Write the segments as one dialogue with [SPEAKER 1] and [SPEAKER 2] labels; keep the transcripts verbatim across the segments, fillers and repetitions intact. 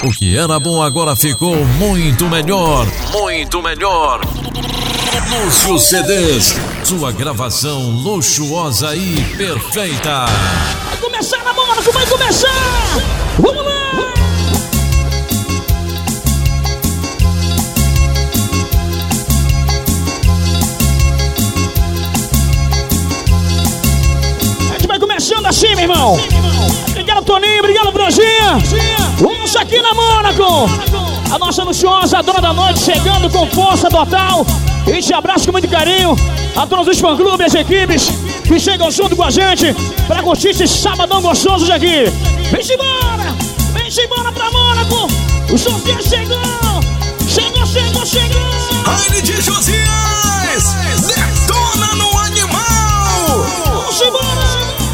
[SPEAKER 1] O que era bom agora ficou muito melhor. Muito melhor. Lúcio C Ds, sua gravação luxuosa e perfeita.
[SPEAKER 2] Vai começar, namorado, vai começar! Vamos lá! A gente vai começando assim, meu irmão. Obrigado, Toninho, obrigado, Brojinha. Vamos aqui na Mônaco. A nossa luxuosa, a dona da noite, chegando com força total. E te abraço com muito carinho a todos os fã-clubes e as equipes que chegam junto com a gente pra curtir esse sabadão gostoso de aqui. Vem-se embora! Vem-se embora pra Mônaco! O sorteio chegou! Chegou, chegou, chegou!
[SPEAKER 3] Raine de Josias! Detona no animal!
[SPEAKER 2] Vamos embora!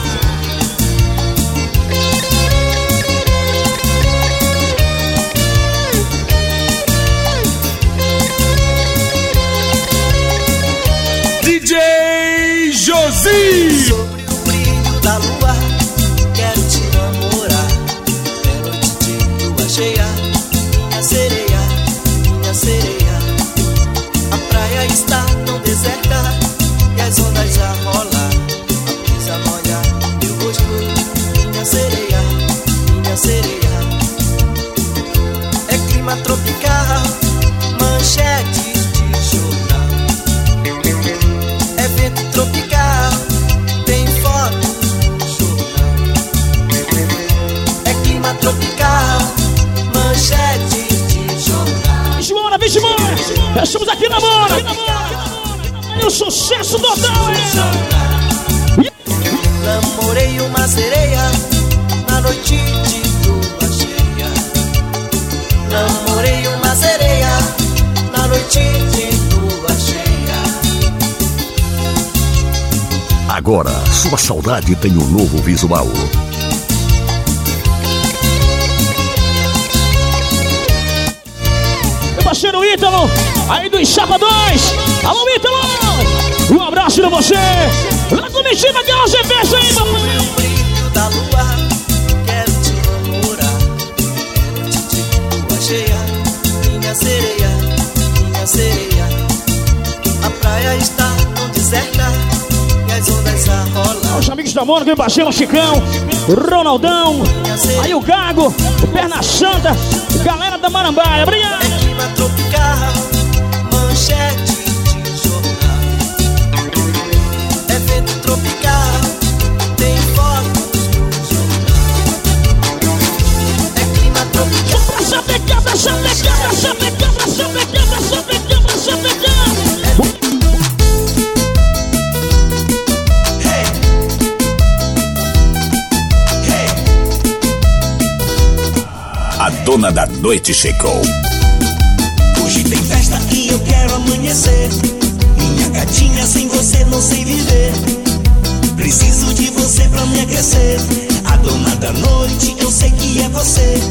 [SPEAKER 3] D J Josi!
[SPEAKER 4] Sobre o brilho da lua, quero te namorar. É noite de lua cheia, minha sereia, minha sereia. A praia está tão deserta e as ondas a rolar. A brisa molha meu rosto, minha sereia, minha sereia. É clima tropical, manchete de jornal. É vento tropical, tem fotos no jornal. É clima tropical, manchete de jornal.
[SPEAKER 2] Vem embora, vem embora! Estamos aqui na Mônaco! E o sucesso total, hein?
[SPEAKER 4] Namorei uma sereia na noite de lua cheia. Namorei uma sereia na noite de lua cheia.
[SPEAKER 5] Agora, sua saudade tem um novo visual.
[SPEAKER 2] Meu parceiro Ítalo, aí do Chapa dois. Alô, Ítalo! Um abraço pra você. Na comitiva que você fecha aí,
[SPEAKER 4] Sobre
[SPEAKER 2] papai.
[SPEAKER 4] o brilho da lua, quero te namorar. É noite de lua cheia, minha sereia, minha sereia. A praia está tão deserta e as ondas a rolar.
[SPEAKER 2] Os amigos da Mônaco, meu parceiro Chicão, Ronaldão, aí o Gago, o Perna Santa, galera da Marambaia, obrigado!
[SPEAKER 4] É clima tropical, manchete de jornal. É vento tropical, tem fotos no jornal. É clima tropical.
[SPEAKER 2] Pra sapecar, pra sapecar, pra sapecar, pra sapecar, pra sapecar, pra sapecar!
[SPEAKER 5] A dona da noite chegou.
[SPEAKER 6] Hoje tem festa e eu quero amanhecer. Minha gatinha, sem você não sei viver. Preciso de você pra me aquecer. A dona da noite, eu sei que é você.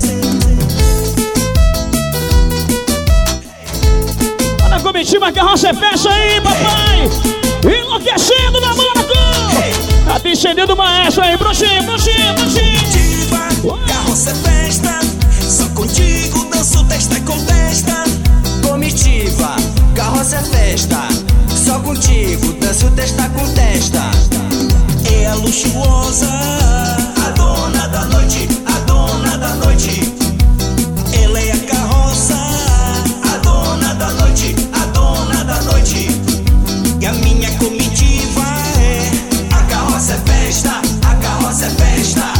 [SPEAKER 2] Olha a comitiva, a carroça é fecha aí, papai! Enlouquecendo na Mônaco! Tá descendendo o maestro aí, bruxinho, bruxinho, bruxinho!
[SPEAKER 6] Diva, carroça é festa. Só contigo danço testa com testa. Comitiva, carroça é festa. Só contigo danço testa com testa. É a luxuosa, a dona da noite, a dona da noite. Ela é a carroça, a dona da noite, a dona da noite. E a minha comitiva é a carroça é festa, a carroça é festa.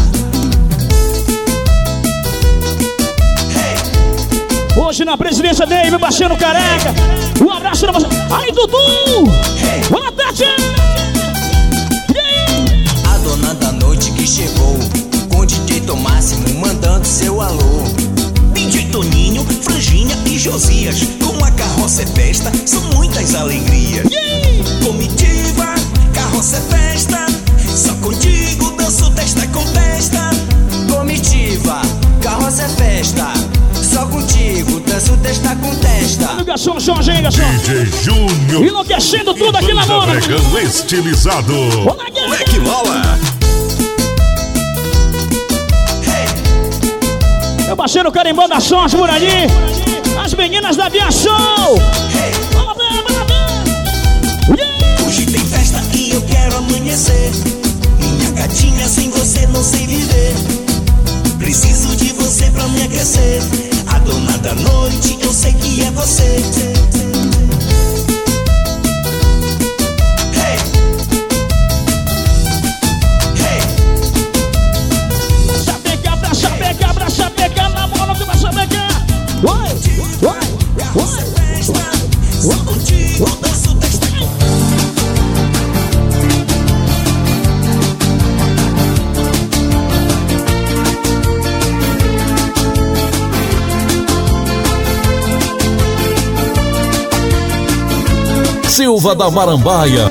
[SPEAKER 2] Hoje na presidência dele, meu parceiro Careca. Um abraço pra você. Aí, Dudu! Boa tarde! E aí?
[SPEAKER 6] A dona da noite que chegou, com D J Tomássimo mandando seu alô. D J Toninho, Franjinha e Josias, com a carroça é festa, são muitas alegrias. Comitiva, carroça é festa, só contigo danço testa com testa. Comitiva, carroça é festa, só contigo danço testa com testa.
[SPEAKER 2] Olha o garçom, Jorge aí, garçom.
[SPEAKER 3] D J Júnior.
[SPEAKER 2] Enlouquecendo tudo aqui na Mônaco.
[SPEAKER 3] Banda estilizado.
[SPEAKER 2] Olá, galera.
[SPEAKER 3] Moleque Lola.
[SPEAKER 2] Meu parceiro Carimbão da Sorte por ali. As meninas da Via Show. Vamos ver, vamos ver. Yeah.
[SPEAKER 6] Hoje tem festa e eu quero amanhecer. Minha gatinha, sem você não sei viver. Preciso de você pra me aquecer. A dona da noite, eu sei que é você. Hey. Hey.
[SPEAKER 2] Chapeca pra chapeca pra chapeca. Na mão que vai chapecar. Vai, vai, vai.
[SPEAKER 6] Só contigo danço testa.
[SPEAKER 1] Silva da Marambaia.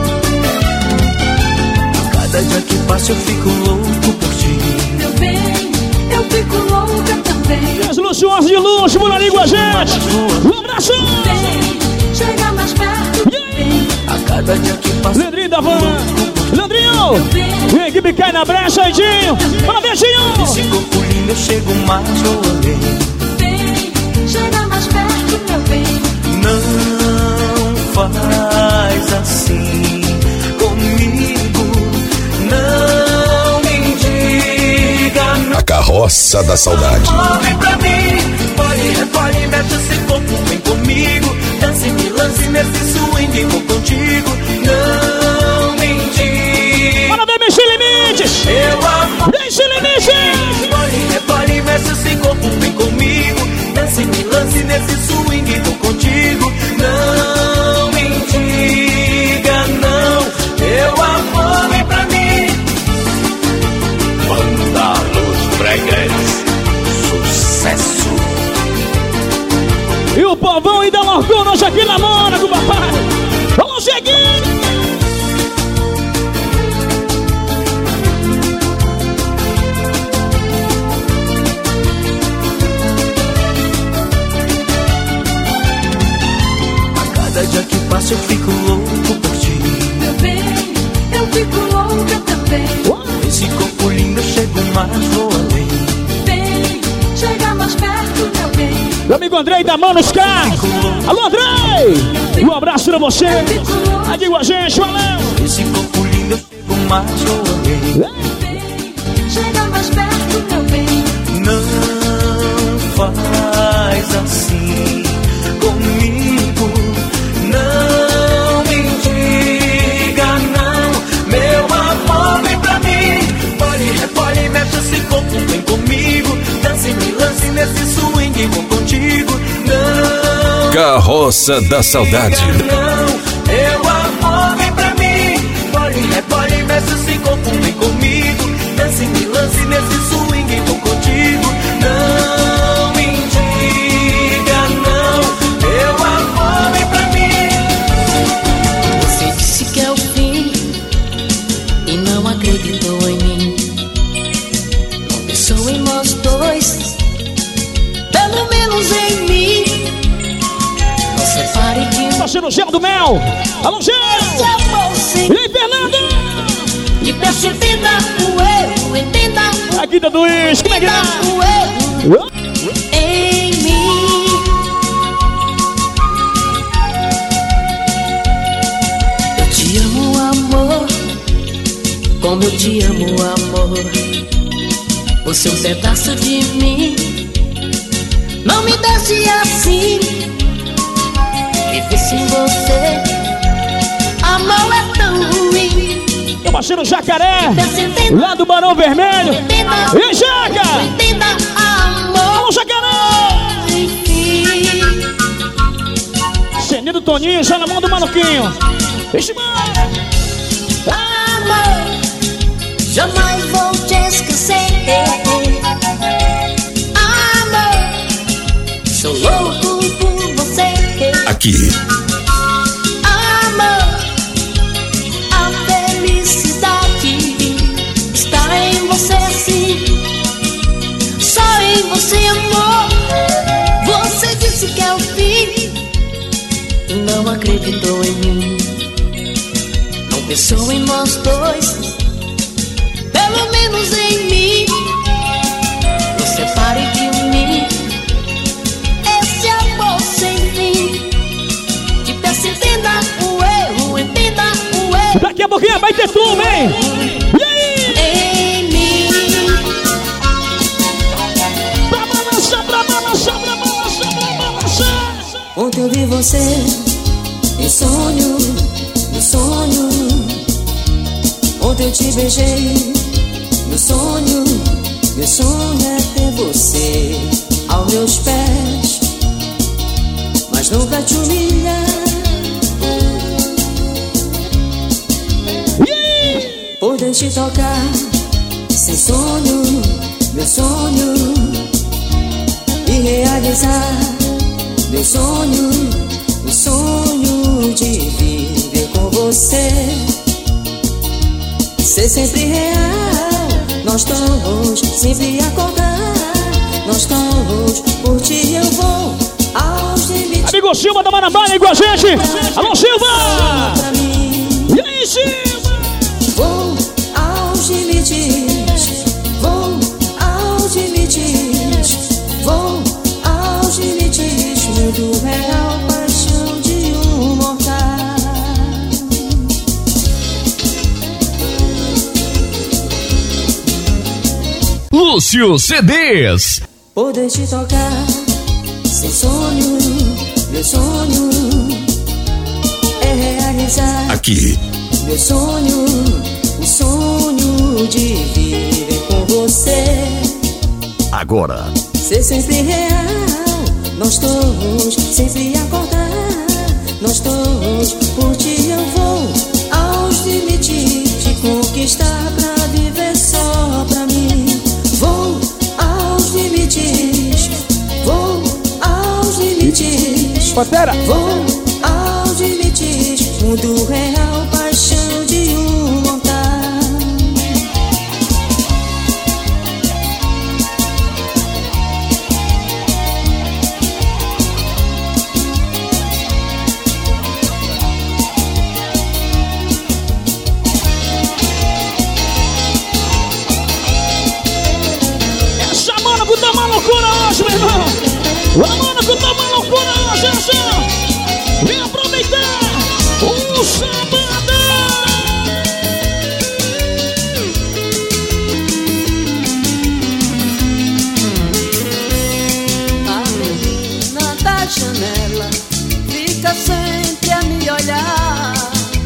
[SPEAKER 6] Cada dia que passa eu fico louco por ti.
[SPEAKER 7] Meu bem, eu fico louca também.
[SPEAKER 2] E as luxuosas de luxo por ali com a gente. Um abraço.
[SPEAKER 7] Vem, chega mais perto. Vem,
[SPEAKER 6] A cada dia que passa
[SPEAKER 2] Leandrinho da Van. Leandrinho. E a equipe cai na brecha, Edinho. Bora, beijinho.
[SPEAKER 6] esse corpo lindo eu chego mais ou além.
[SPEAKER 7] vem, chega mais perto, meu bem.
[SPEAKER 6] Não faz assim comigo. Não me diga.
[SPEAKER 5] A carroça da saudade.
[SPEAKER 6] Vem pra mim, pode, repole, mexe esse corpo, vem comigo. Dance, me lance nesse swing, vou contigo. Não me diga.
[SPEAKER 2] Bora ver, mexer limites.
[SPEAKER 6] Eu amo.
[SPEAKER 2] Deixa limites.
[SPEAKER 6] Repole, repole, mexe esse corpo, vem comigo. Dance, me lance nesse swing, vou contigo. Não me diga não. Meu amor, vem pra mim. Banda Los Bregas, sucesso.
[SPEAKER 2] E o povão ainda largou nós aqui na Mônaco, papai. Vamos seguir.
[SPEAKER 6] A cada dia que passa eu fico louco por ti.
[SPEAKER 7] Meu bem, eu fico louca também.
[SPEAKER 6] Esse corpo lindo eu chego mais, vou além.
[SPEAKER 7] Vem, chega mais perto, meu bem.
[SPEAKER 2] Meu amigo Andrei da Manos Car. Alô, Andrei. Um abraço pra você. Aqui com a gente, valeu.
[SPEAKER 6] Esse corpo lindo eu chego mais, vou além.
[SPEAKER 7] Vem, chega mais perto, meu bem.
[SPEAKER 6] Não faz assim comigo. Não me diga não. Meu amor, vem pra mim. Pode, repole, mexe esse corpo, vem comigo. Dance, me lance nesse swing, vou contigo. Não.
[SPEAKER 1] Carroça da Saudade.
[SPEAKER 6] Não, meu amor, vem pra mim. Pode, repole, mexe esse corpo, vem comigo. Dance, me lance nesse swing, vou contigo. Não me diga não. Meu amor, vem pra mim.
[SPEAKER 8] Você disse que é o fim e não acreditou em mim. Não pensou em nós dois, pelo menos em mim. Não separe de mim.
[SPEAKER 2] Parceiro Gel do Mel. Alô, Gel. E aí, Fernando.
[SPEAKER 8] E peço entenda o erro, entenda o
[SPEAKER 2] Aqui da Luiz, como é que
[SPEAKER 8] entenda
[SPEAKER 2] é?
[SPEAKER 8] o erro em mim. Eu te amo, amor, como eu te amo, amor. Você é um pedaço de mim. Não me deixe assim. Viver sem você, amor é tão ruim.
[SPEAKER 2] Meu parceiro Jacaré.
[SPEAKER 8] Peço entenda,
[SPEAKER 2] Lá do Barão Vermelho.
[SPEAKER 8] entenda,
[SPEAKER 2] E Jaca.
[SPEAKER 8] entenda, amor.
[SPEAKER 2] Alô, Jacaré.
[SPEAKER 8] Enfim,
[SPEAKER 2] Ceninho do Toninho, já na mão do Maluquinho. Vixe, mano.
[SPEAKER 8] amor, jamais vou te esquecer. Amor, sou louco por você.
[SPEAKER 5] Aqui,
[SPEAKER 8] Amor, a felicidade está em você, sim. Só em você, amor. Você disse que é o fim e não acreditou em mim. Não pensou em nós dois, pelo menos em mim. Não separe de mim. você em sonho, no sonho. Ontem eu te beijei no sonho. Meu sonho é ter você aos meus pés, mas nunca te humilhar. Poder te tocar sem sonho, meu sonho, e realizar meu sonho, o sonho de viver com você, ser sempre real, nós todos sempre acordar, nós todos por ti eu vou aos limites.
[SPEAKER 2] Amigo Silva da Marambaia igual a gente. Alô Silva! E aí Silva?
[SPEAKER 8] Vou aos limites, vou aos limites, vou aos limites, mundo real, paixão de um mortal.
[SPEAKER 1] Lúcio C Ds.
[SPEAKER 8] Poder te tocar sem sonho, meu sonho é realizar
[SPEAKER 5] Aqui.
[SPEAKER 8] meu sonho, o sonho de viver com você,
[SPEAKER 5] Agora.
[SPEAKER 8] ser sempre real, nós todos sempre acordar, nós todos por ti eu vou aos limites, te conquistar pra viver só pra mim. Vou aos limites, vou aos limites,
[SPEAKER 2] Pantera.
[SPEAKER 8] vou aos limites, mundo real, paixão de um mortal.
[SPEAKER 2] Essa mano que tá uma loucura hoje, meu irmão. A mano que tá uma loucura hoje, essa. Vem aproveitar o sabadão.
[SPEAKER 8] A menina da janela fica sempre a me olhar.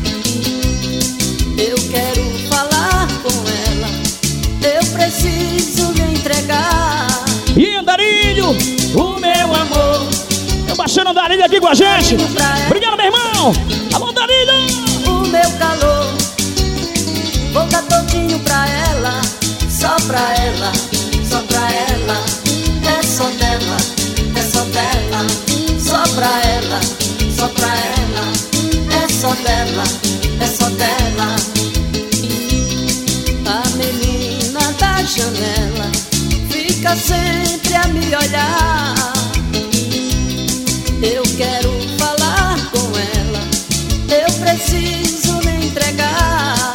[SPEAKER 8] Eu quero falar com ela, eu preciso lhe entregar
[SPEAKER 2] E Andarilho, o meu amor. Eu baixando o Andarilho aqui com a gente. Obrigado, meu irmão. Alô, Andarilho.
[SPEAKER 8] o meu calor. Vou dar todinho pra ela, só pra ela, só pra ela. É só dela, é só dela, só pra ela, só pra ela. É só dela, é só dela. A menina da janela fica sempre a me olhar. Eu quero falar com ela, eu preciso lhe entregar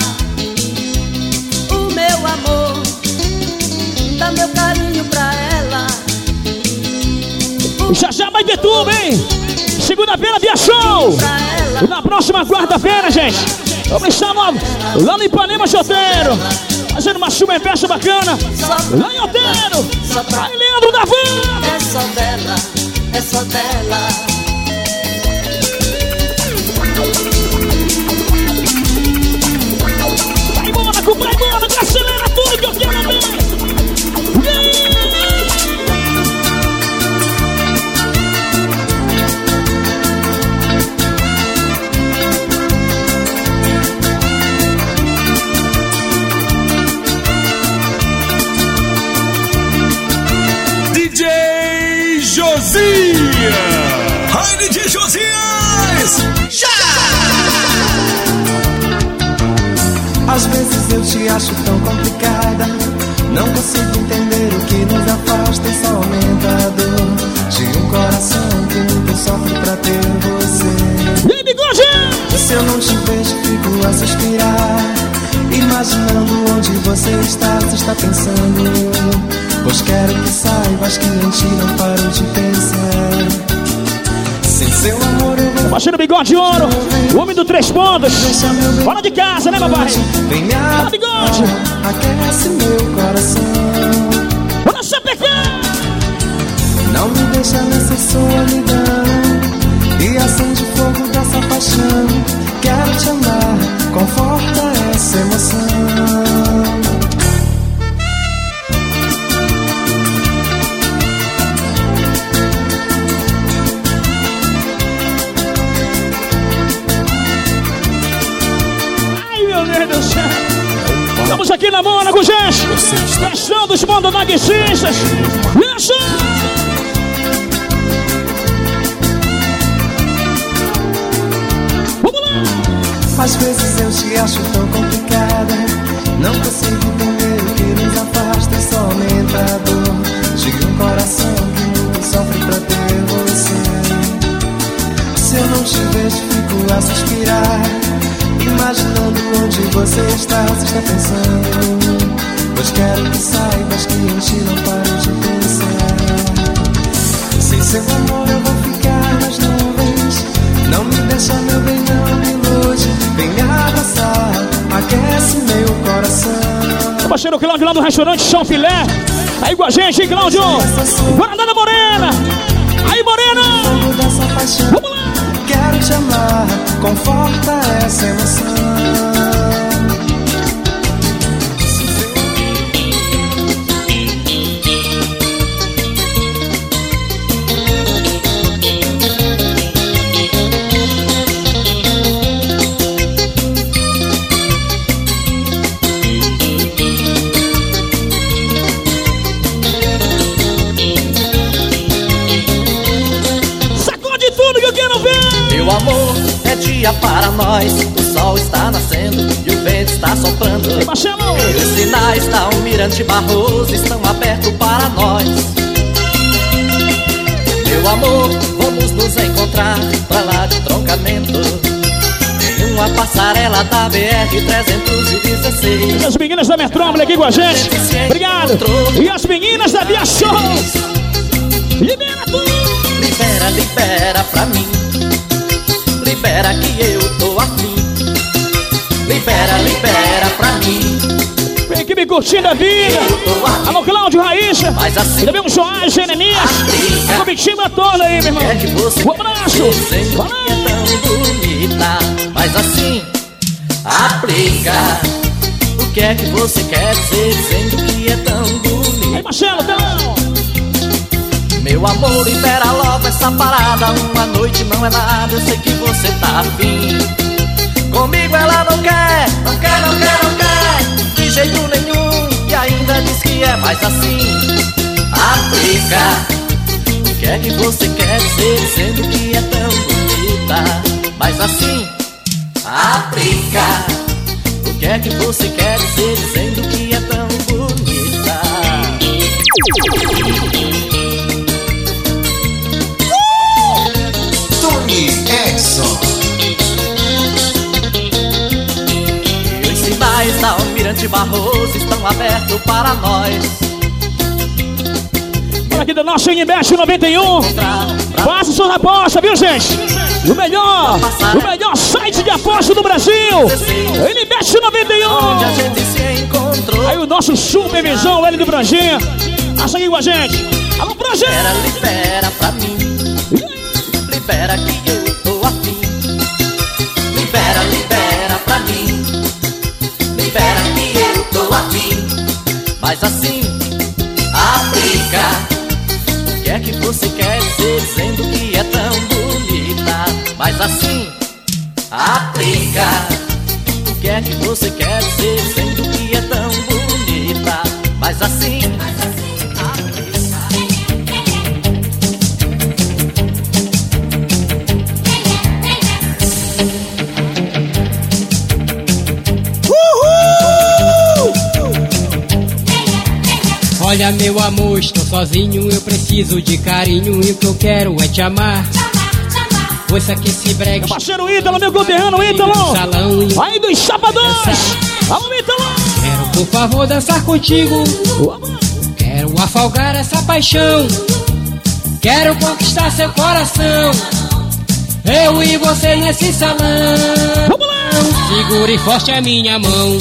[SPEAKER 8] o meu amor, dá meu carinho pra ela.
[SPEAKER 2] Já já vai ter tudo, hein? Segunda-feira, dia show. E na próxima quarta-feira, gente, vamos estar lá, lá no Ipanema Choteiro, fazendo uma super festa bacana. Lá em Oteiro. Aí, Leandro da Van.
[SPEAKER 8] É só dela, é só dela.
[SPEAKER 2] Vai, Mônaco, vai, Mônaco, acelera tudo que eu quero ver.
[SPEAKER 3] D J Josia! Ai, D J Josias! Já!
[SPEAKER 6] Às vezes eu te acho tão complicada, não consigo entender o que nos afasta e só aumenta a dor de um coração que nunca sofre pra ter você.
[SPEAKER 2] E aí, bigode?
[SPEAKER 6] Se eu não te vejo, fico a suspirar, imaginando onde você está, se está pensando. Pois quero que saibas que em ti não paro de pensar. Sem seu amor eu vou...
[SPEAKER 2] Baixando o bigode de ouro, o homem do três pontos. Fora de casa, né, papai?
[SPEAKER 6] Vem me
[SPEAKER 2] Fala, bigode.
[SPEAKER 6] aquece meu coração.
[SPEAKER 2] Bora sapecar.
[SPEAKER 6] Não me deixa nessa solidão e essa
[SPEAKER 2] na Mônaco, gente. Testando os mondonaguicistas. Isso! Vamos lá!
[SPEAKER 6] Às vezes eu te acho tão complicada. Não consigo entender o que nos afasta. Só aumenta a dor de um coração que muito sofre pra ter você. Se eu não te vejo, fico a suspirar, imaginando onde você está, se está pensando. Pois quero que saibas que eu te não paro de pensar. Sem seu amor eu vou ficar nas nuvens. Não me deixa, meu bem, não me ilude. Vem me abraçar, aquece meu coração.
[SPEAKER 2] O parceiro Cláudio lá do restaurante Chão Filé. Tá aí com a gente, hein, Cláudio? Guardana Morena. Aí, Morena. Vamos lá.
[SPEAKER 6] Quero te amar, conforta essa emoção.
[SPEAKER 4] Meu amor, é dia para nós. O sol está nascendo e o vento está soprando. E os sinais da Almirante Barroso estão abertos para nós. Meu amor, vamos nos encontrar pra lá de troncamento, em uma passarela da B R trezentos e dezesseis.
[SPEAKER 2] E as meninas da Metrópole aqui com a gente. Obrigado. E as meninas da Via Shows. Libera tudo.
[SPEAKER 4] Libera, libera pra mim. Libera que eu tô afim. Libera, libera pra mim.
[SPEAKER 2] Vem aqui me curtindo a vida. Alô, Cláudio, Raíssa.
[SPEAKER 4] Mas assim,
[SPEAKER 2] também um Joás, Jeremias. A comitiva toda aí, meu irmão.
[SPEAKER 4] É que você
[SPEAKER 2] um abraço.
[SPEAKER 4] Dizendo que é tão bonita. Mas assim, aplica. O que é que você quer dizer dizendo que é tão bonita?
[SPEAKER 2] Aí, Marcelo, telão.
[SPEAKER 4] Meu amor, libera logo essa parada. Uma noite não é nada, eu sei que você tá afim. Comigo ela não quer, não quer, não quer, não quer de jeito nenhum. E ainda diz que é mais assim. Aplica. O que é que você quer dizer dizendo que é tão bonita? Mas assim, aplica. O que é que você quer dizer dizendo que é tão bonita?
[SPEAKER 3] Exxon.
[SPEAKER 4] E os sinais da Almirante Barroso estão abertos para nós.
[SPEAKER 2] Olha aqui do nosso Invest noventa e um. Faça suas apostas, viu, gente? O melhor, o melhor site de aposta do Brasil. Invest noventa e um.
[SPEAKER 4] Onde a gente se encontrou.
[SPEAKER 2] Aí o nosso supervisão, L do Branjinha. Passa aqui com a gente. Alô, Branjinha.
[SPEAKER 4] Libera, libera pra mim. Libera que eu tô afim. Libera, libera pra mim. Libera que eu tô afim. Mas assim, aplica. O que é que você quer dizer dizendo que é tão bonita? Mas assim, aplica. O que é que você quer dizer dizendo que é tão bonita? Mas assim,
[SPEAKER 9] olha, meu amor, estou sozinho, eu preciso de carinho e o que eu quero é te amar. Ouça que esse brega.
[SPEAKER 2] Meu parceiro Ítalo, meu conterrâneo Ítalo. Aí dos Chapadões. Vamos, Ítalo.
[SPEAKER 9] Quero, por favor, dançar contigo. Quero afogar essa paixão. Quero conquistar seu coração. Eu e você nesse salão.
[SPEAKER 2] Vamos lá.
[SPEAKER 9] Segure forte a minha mão.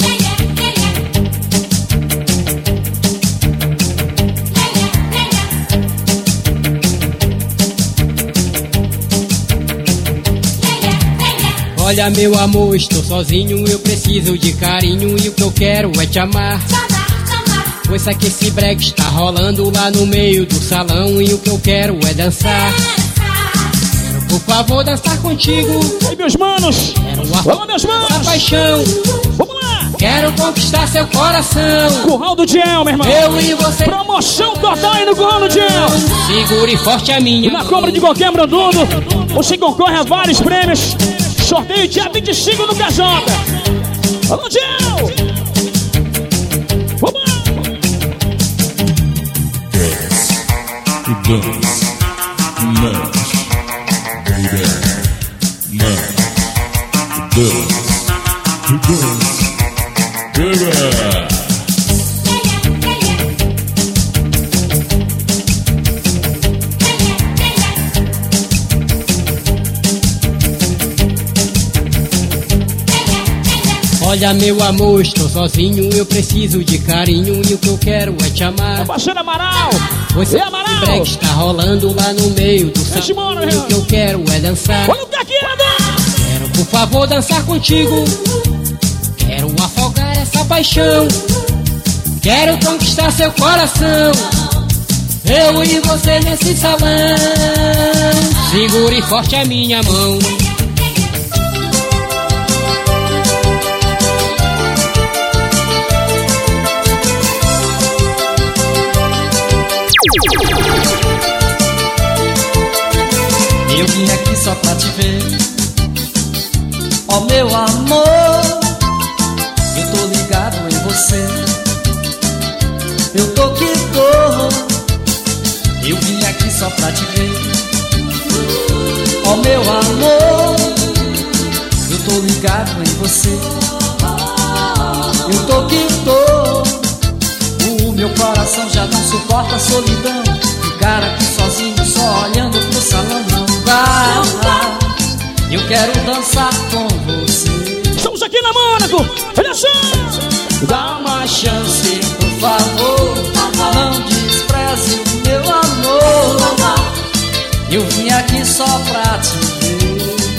[SPEAKER 9] Olha, meu amor, estou sozinho, eu preciso de carinho e o que eu quero é te amar. Pois que esse brega está rolando lá no meio do salão e o que eu quero é dançar. Quero, por favor, dançar contigo.
[SPEAKER 2] Aí, meus manos.
[SPEAKER 9] Quero uma
[SPEAKER 2] Vamos, meus manos.
[SPEAKER 9] paixão.
[SPEAKER 2] Vamos lá.
[SPEAKER 9] Quero conquistar seu coração.
[SPEAKER 2] Curral do Diel, meu irmão.
[SPEAKER 9] Eu e você.
[SPEAKER 2] Promoção total aí no Curral do Diel.
[SPEAKER 9] Segure forte a minha.
[SPEAKER 2] E na compra de qualquer produto, você concorre a vários prêmios. Sorteio dia vinte e cinco no Casota. Alô, Diel. Vamos lá.
[SPEAKER 1] Dance, dance, baby, dance, dance, baby.
[SPEAKER 9] Olha, meu amor, estou sozinho, eu preciso de carinho e o que eu quero é te amar.
[SPEAKER 2] Parceiro Amaral.
[SPEAKER 9] Você
[SPEAKER 2] Amaral.
[SPEAKER 9] esse break está rolando lá no meio do salão e o que eu quero é dançar.
[SPEAKER 2] Olha o que aqui,
[SPEAKER 9] Quero, por favor, dançar contigo. Quero afogar essa paixão. Quero conquistar seu coração. Eu e você nesse salão. Segure forte a minha mão.
[SPEAKER 6] Eu vim aqui só pra te ver, ó meu amor. Eu tô ligado em você, eu tô que tô. Eu vim aqui só pra te ver, ó meu amor. Eu tô ligado em você, eu tô que tô. O meu coração já não suporta a solidão. Ficar aqui sozinho, só olhando pro salão não dá. Eu quero dançar com você.
[SPEAKER 2] Estamos aqui na Mônaco. Olha só.
[SPEAKER 6] Dá uma chance, por favor. Não despreze o meu amor. Eu vim aqui só pra te ver.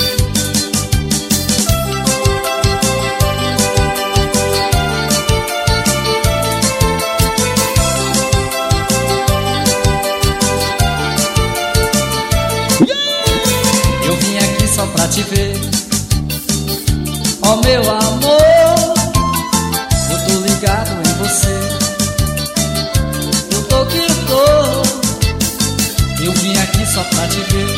[SPEAKER 6] Só pra te ver, ó meu amor. Eu tô ligado em você, eu tô que tô. Eu vim aqui só pra te ver,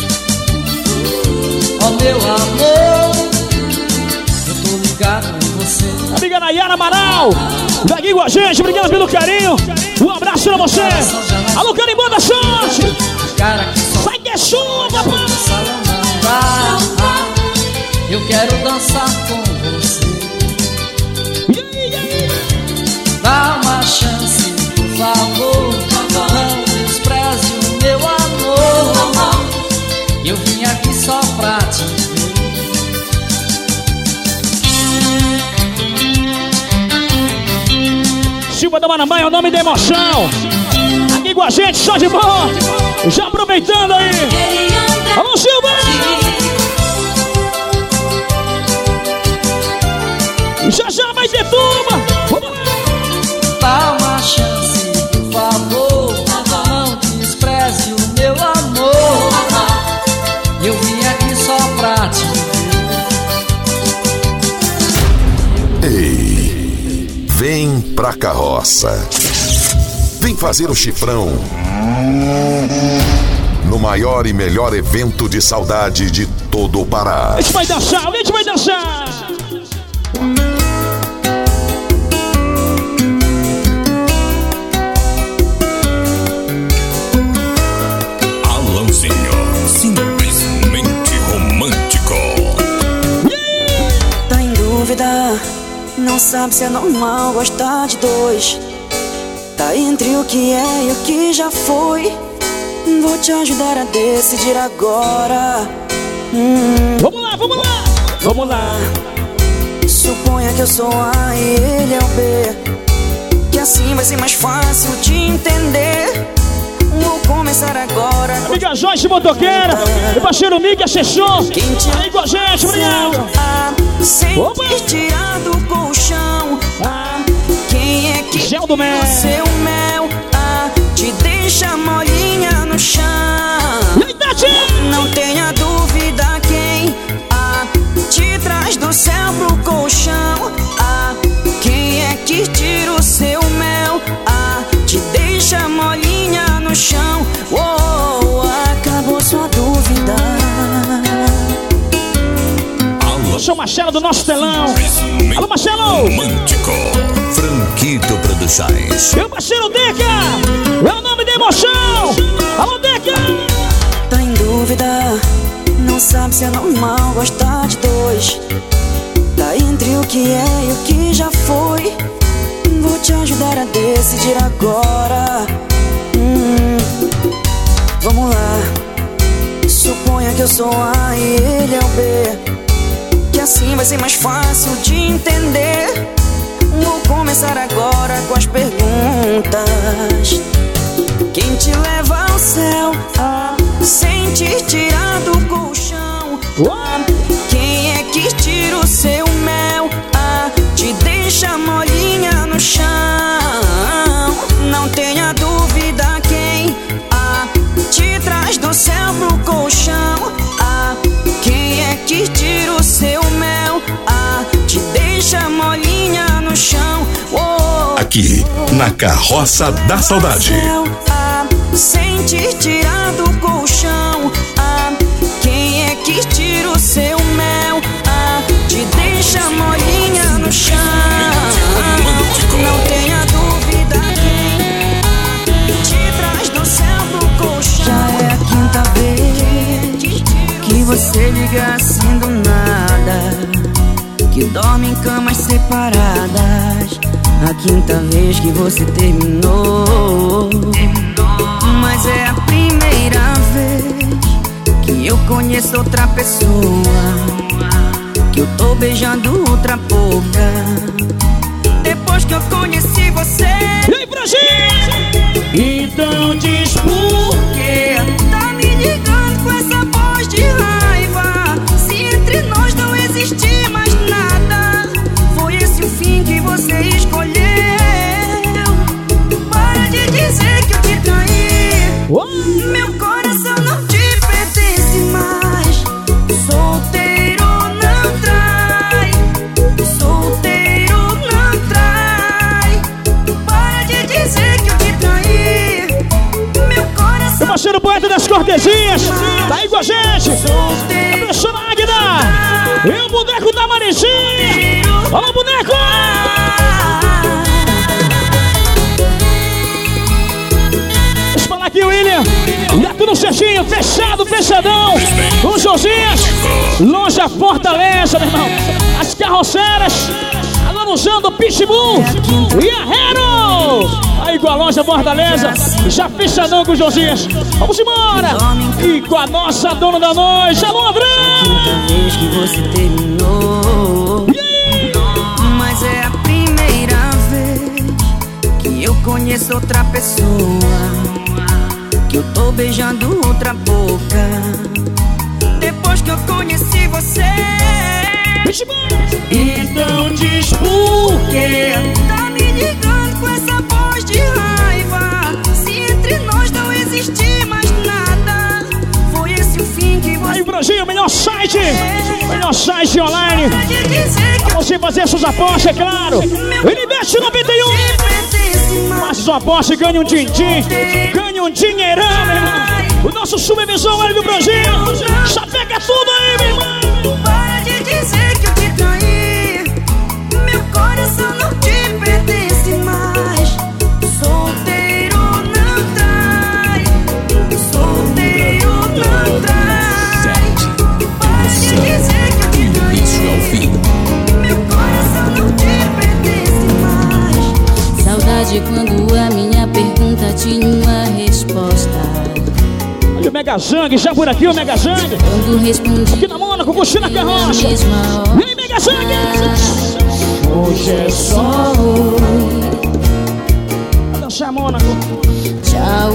[SPEAKER 6] ó meu amor. Eu tô ligado em você.
[SPEAKER 2] Amiga Nayara Amaral, daqui com a gente, obrigado pelo carinho. Um abraço pra você. Alô, Carimbó da Sorte. Sai que é sua, papai.
[SPEAKER 6] Eu quero dançar com você. Dá uma chance, por favor. Não despreze o meu amor. Eu vim aqui só pra te
[SPEAKER 2] ver. Silva da Marambaia é o nome da emoção. Aqui com a gente, só de bola. Já aproveitando aí. Alô, Silva! Já já vai ter turma. Vamos lá.
[SPEAKER 6] Dá uma chance, por favor. Não despreze o meu amor. Eu vim aqui só pra te
[SPEAKER 5] ver. Ei, vem pra carroça. Vem fazer o chifrão no maior e melhor evento de saudade de todo o Pará.
[SPEAKER 2] A gente vai dançar, a gente vai dançar.
[SPEAKER 1] Simplesmente romântico.
[SPEAKER 10] Tá em dúvida, não sabe se é normal gostar de dois. Tá entre o que é e o que já foi. Vou te ajudar a decidir agora. hum.
[SPEAKER 2] Vamos lá, vamos lá. Vamos lá.
[SPEAKER 10] Suponha que eu sou A e ele é o B, que assim vai ser mais fácil de entender. Vou começar agora.
[SPEAKER 2] Amiga Joyce Motoqueira, meu parceiro Mick Assessor, aí com a gente, obrigado.
[SPEAKER 10] Sempre tirar do colchão. Ah, quem é que
[SPEAKER 2] Gel do mel.
[SPEAKER 10] Seu mel ah, te deixa molinha no chão. Não tenha dúvida quem ah, te traz do céu pro colchão. Ah, quem
[SPEAKER 2] Marcelo do nosso telão. Alô, Marcelo!
[SPEAKER 1] Romântico. Franquito Produções.
[SPEAKER 2] Meu parceiro Deca! É o nome da emoção! Alô, Deca!
[SPEAKER 10] Tá em dúvida, não sabe se é normal gostar de dois. Tá entre o que é e o que já foi. Vou te ajudar a decidir agora. hum, Vamos lá. Suponha que eu sou A e ele é o B, que assim vai ser mais fácil de entender. Vou começar agora com as perguntas. Quem te leva ao céu ah, sem te tirar do colchão? ah, Quem é que tira o seu mel? ah, Te deixa molinha no chão? Não tenha dúvida quem ah, te traz do céu pro colchão. ah, Quem é que tira o seu mel? ah, Te deixa molinha no chão. oh,
[SPEAKER 1] Aqui, na Carroça da Saudade.
[SPEAKER 10] ah, Sem te tirar do colchão. ah, Quem é que tira o seu mel? ah, Te deixa molinha no chão. Não tenha dúvida quem te traz do céu pro colchão. Já é a quinta vez que você liga assim do nada, que dorme em camas separadas. A quinta vez que você terminou. Mas é a primeira vez que eu conheço outra pessoa, que eu tô beijando outra boca. Depois que eu conheci você.
[SPEAKER 2] E aí, Brasil?
[SPEAKER 10] Então diz por que tá me ligando com essa voz de raiva, se entre nós não existe mais nada. Foi esse o fim que você escolheu. Para de dizer que eu te traí.
[SPEAKER 2] Oh.
[SPEAKER 10] Meu coração não te pertence mais. Solteiro não trai. Solteiro não trai. Para de dizer que eu te traí. Meu coração.
[SPEAKER 2] Meu parceiro poeta das cortesias, tá aí com a gente. A professora Águida. E o boneco da Marizinha. Alô, boneco! Deixa eu falar aqui, William. Já tudo certinho, fechado, fechadão. Com Josias, longe a Fortaleza, meu irmão. As carroceiras, agora usando o Pitbull e a Hero. Aí com a loja Fortaleza, já fechadão com o Josias. Vamos embora. E com a nossa dona da noite, alô, André.
[SPEAKER 10] Quinta vez que você terminou. Mas é a primeira vez que eu conheço outra pessoa, que eu tô beijando outra boca. Depois que eu conheci você. Então diz por que tá me ligando com essa voz de raiva, se entre nós não existe mais nada. Foi esse o fim que você.
[SPEAKER 2] Aí, Brasil, melhor site, melhor site online. Pra você fazer suas apostas, é claro. Unibet noventa e um. Faça sua aposta e ganhe um din-din, ganhe um dinheirão, meu irmão. O nosso subemissão é do Brasil. Chapeca tudo aí, meu irmão.
[SPEAKER 10] Para de dizer que eu te traí. Meu coração não te pertence mais. Solteiro não trai. Solteiro não trai. Para de dizer que eu te traí. Meu coração não te pertence mais.
[SPEAKER 8] Saudade quando a minha pergunta tinha uma resposta.
[SPEAKER 2] Olha o Mega Zang, já por aqui o Mega Zang.
[SPEAKER 8] Quando respondi
[SPEAKER 2] aqui na Mônaco, curtindo a carroça. E aí, Mega Zang.
[SPEAKER 8] Hoje é só oi.
[SPEAKER 2] Vai dançar, Mônaco.
[SPEAKER 8] Tchau.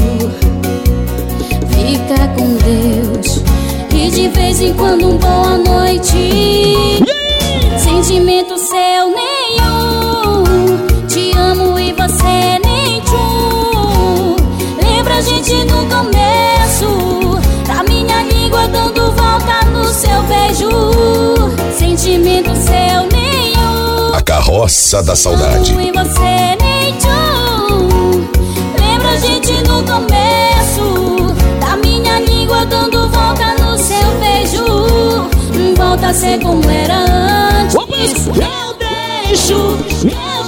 [SPEAKER 8] Fica com Deus. E de vez em quando um boa noite. Sentimento seu nenhum. Te amo e você nem tchum. Lembra a gente no começo da minha língua dando volta no seu beijo. Sentimento seu nenhum.
[SPEAKER 5] A Carroça da Saudade.
[SPEAKER 8] Amo e você nem tchum. Lembra a gente no começo da minha língua dando volta no seu beijo. volta a ser como era antes. Eu deixo, eu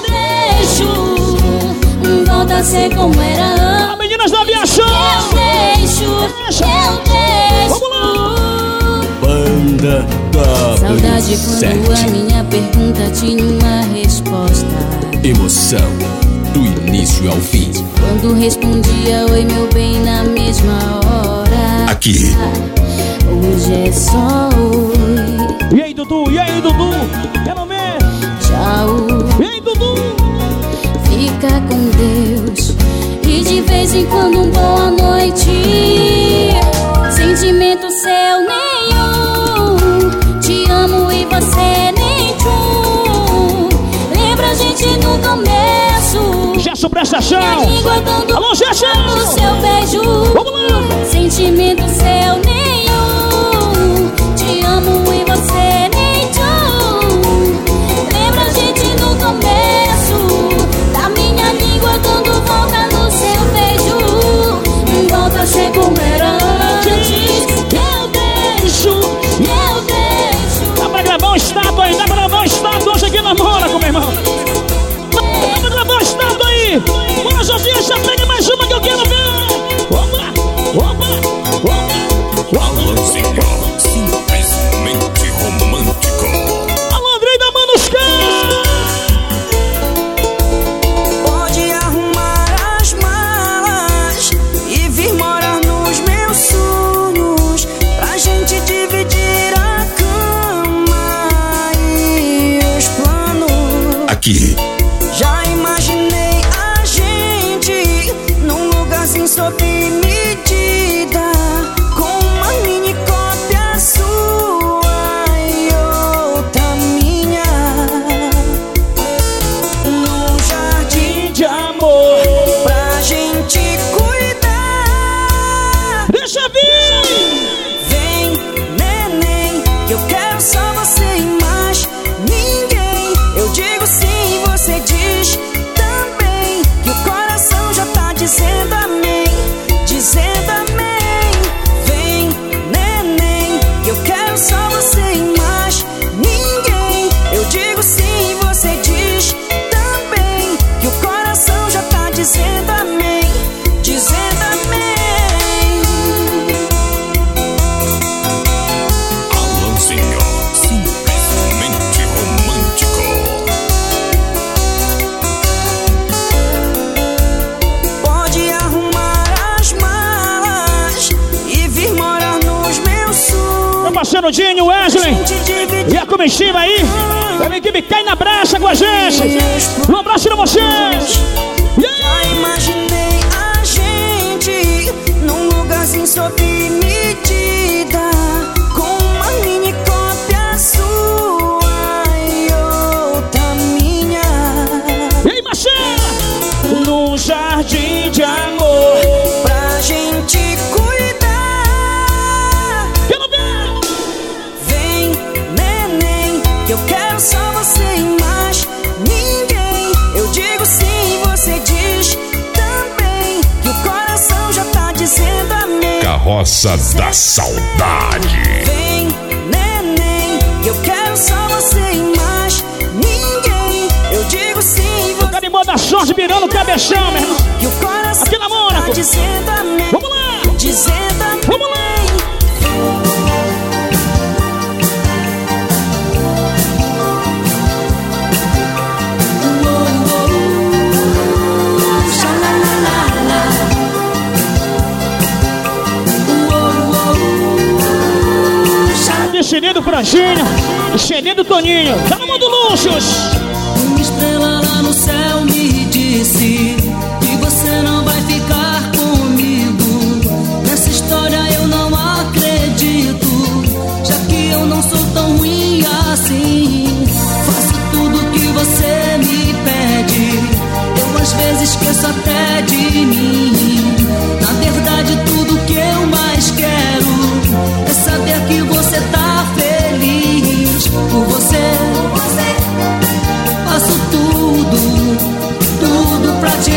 [SPEAKER 8] deixo, volta a ser como era antes.
[SPEAKER 2] As meninas da Viação.
[SPEAKER 8] Eu deixo, eu deixo.
[SPEAKER 2] Vamos lá.
[SPEAKER 11] Banda W
[SPEAKER 8] Saudade quando a minha pergunta tinha uma resposta.
[SPEAKER 11] Emoção do início ao fim.
[SPEAKER 8] Quando respondia oi meu bem na mesma hora.
[SPEAKER 11] Aqui.
[SPEAKER 8] Hoje é só oi.
[SPEAKER 2] E aí, Dudu? E aí, Dudu? Quero ver.
[SPEAKER 8] Tchau.
[SPEAKER 2] E aí, Dudu?
[SPEAKER 8] Fica com Deus. E de vez em quando um boa noite. Sentimento seu nenhum. Te amo e você nem tchum. Lembra a gente no começo.
[SPEAKER 2] Gesso, presta atenção. Alô, Gesso.
[SPEAKER 8] O seu beijo.
[SPEAKER 2] Vamos lá.
[SPEAKER 8] Sentimento seu nenhum. Te amo e você nem tchum. Lembra a gente no começo. Da minha língua dando volta no seu beijo. Volta a ser como era antes. Eu deixo, eu deixo.
[SPEAKER 2] Dá pra gravar um estátua aí, dá pra gravar um estátua hoje aqui na Mônaco, meu irmão. Dá pra gravar um estátua aí. Bora, Josinha, já pega mais uma que eu quero ver. Opa, opa, opa.
[SPEAKER 1] Alanzinho, simplesmente romântico.
[SPEAKER 2] Alô, Andrei da Manusca.
[SPEAKER 6] Pode arrumar as malas e vir morar nos meus sonhos, pra gente dividir a cama e os planos.
[SPEAKER 11] Aqui.
[SPEAKER 6] Já imaginei a gente num lugarzinho sob medida, com uma mini cópia sua e outra minha, num jardim de amor pra gente cuidar.
[SPEAKER 2] Deixa vir.
[SPEAKER 6] Vem, neném, que eu quero só você e mais ninguém. Eu digo sim, você diz também, que o coração já tá dizendo amém, dizendo amém. Vem, neném, que eu quero só você e mais ninguém. Eu digo sim, você diz também, que o coração já tá dizendo amém, dizendo amém.
[SPEAKER 1] Alanzinho, simplesmente romântico.
[SPEAKER 6] Pode arrumar as malas e vir morar nos meus sonhos.
[SPEAKER 2] Meu parceiro Dinho, Wesley e a comitiva aí. A equipe cai na brecha com a gente. Um abraço pra vocês.
[SPEAKER 6] Já imaginei a gente num lugarzinho sob medida, com uma mini cópia sua e outra minha,
[SPEAKER 2] E aí, Marcela? Num jardim de amor.
[SPEAKER 6] pra gente cuidar.
[SPEAKER 2] Quero ver.
[SPEAKER 6] Vem, neném, que eu quero só você e mais ninguém. Eu digo sim, você diz também, que o coração já tá dizendo amém.
[SPEAKER 1] Carroça da Saudade.
[SPEAKER 6] Vem, neném, que eu quero só você e mais ninguém. Eu digo sim,
[SPEAKER 2] O carimbó da sorte virando o cabeção, meu irmão.
[SPEAKER 6] que o coração
[SPEAKER 2] Aqui na Mônaco.
[SPEAKER 6] tá dizendo amém,
[SPEAKER 2] Vamos lá.
[SPEAKER 6] dizendo amém.
[SPEAKER 2] Vamos lá. Xenê do Franginho, Xenê do Toninho, tá no mundo luxos.
[SPEAKER 12] Uma estrela lá no céu me disse que você não vai ficar comigo. Nessa história eu não acredito, já que eu não sou tão ruim assim. Faço tudo que você me pede, eu às vezes esqueço até de mim. Na verdade tudo que eu mais quero é saber que você tá feliz. Por você, faço tudo, tudo pra te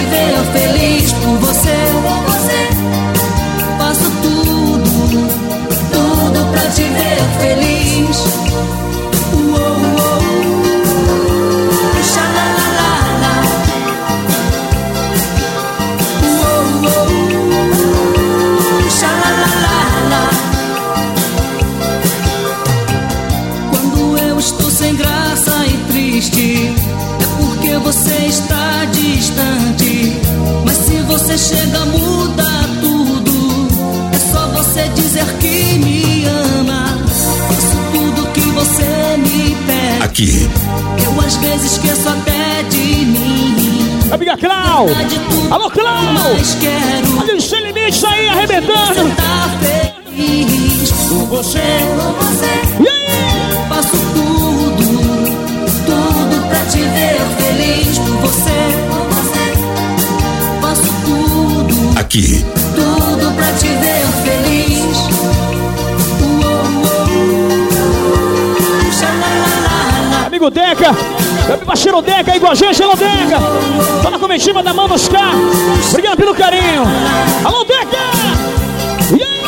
[SPEAKER 12] chega, muda tudo. É só você dizer que me ama. Faço tudo que você me pede.
[SPEAKER 11] Aqui.
[SPEAKER 12] Eu às vezes esqueço até de mim.
[SPEAKER 2] Amiga Clau! Alô, Clau! Olha os sem limites aí, arrebentando!
[SPEAKER 12] Você tá feliz por você, por você.
[SPEAKER 2] E aí?
[SPEAKER 12] Faço tudo, tudo pra te ver feliz por você, por você. Faço tudo,
[SPEAKER 11] aqui.
[SPEAKER 12] Tudo pra te ver feliz.
[SPEAKER 2] Amigo Deca, meu parceiro Deca aí com a gente, alô Deca! Tô na comitiva da mão dos caras. Obrigado pelo carinho. Alô Deca! E aí?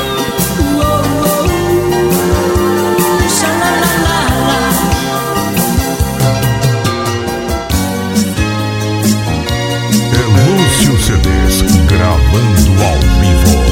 [SPEAKER 1] É Lúcio C Ds gravando ao vivo.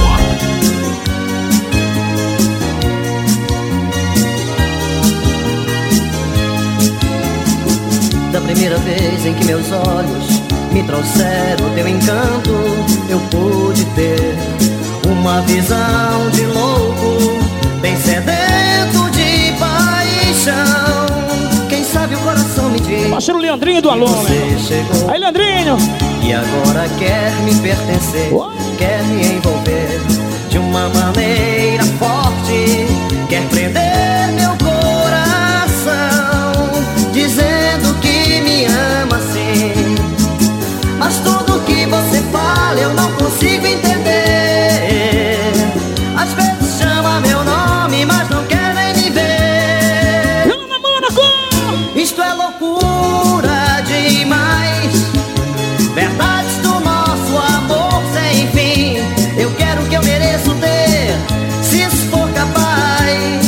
[SPEAKER 13] Da primeira vez em que meus olhos me trouxeram teu encanto, eu pude ter uma visão de louco, bem sedento de paixão. Quem sabe o coração me diz,
[SPEAKER 2] parceiro Leandrinho do Alô,
[SPEAKER 13] você chegou.
[SPEAKER 2] Aí, Leandrinho!
[SPEAKER 13] E agora quer me pertencer, oh. Quer me envolver de uma maneira forte, quer prender meu coração, dizendo que me ama sim. Mas tudo que você fala eu não consigo entender. Às vezes chama meu nome, mas não quer nem me ver. Isto é loucura demais, verdades do nosso amor sem fim. Eu quero o que eu mereço ter, se isso for capaz.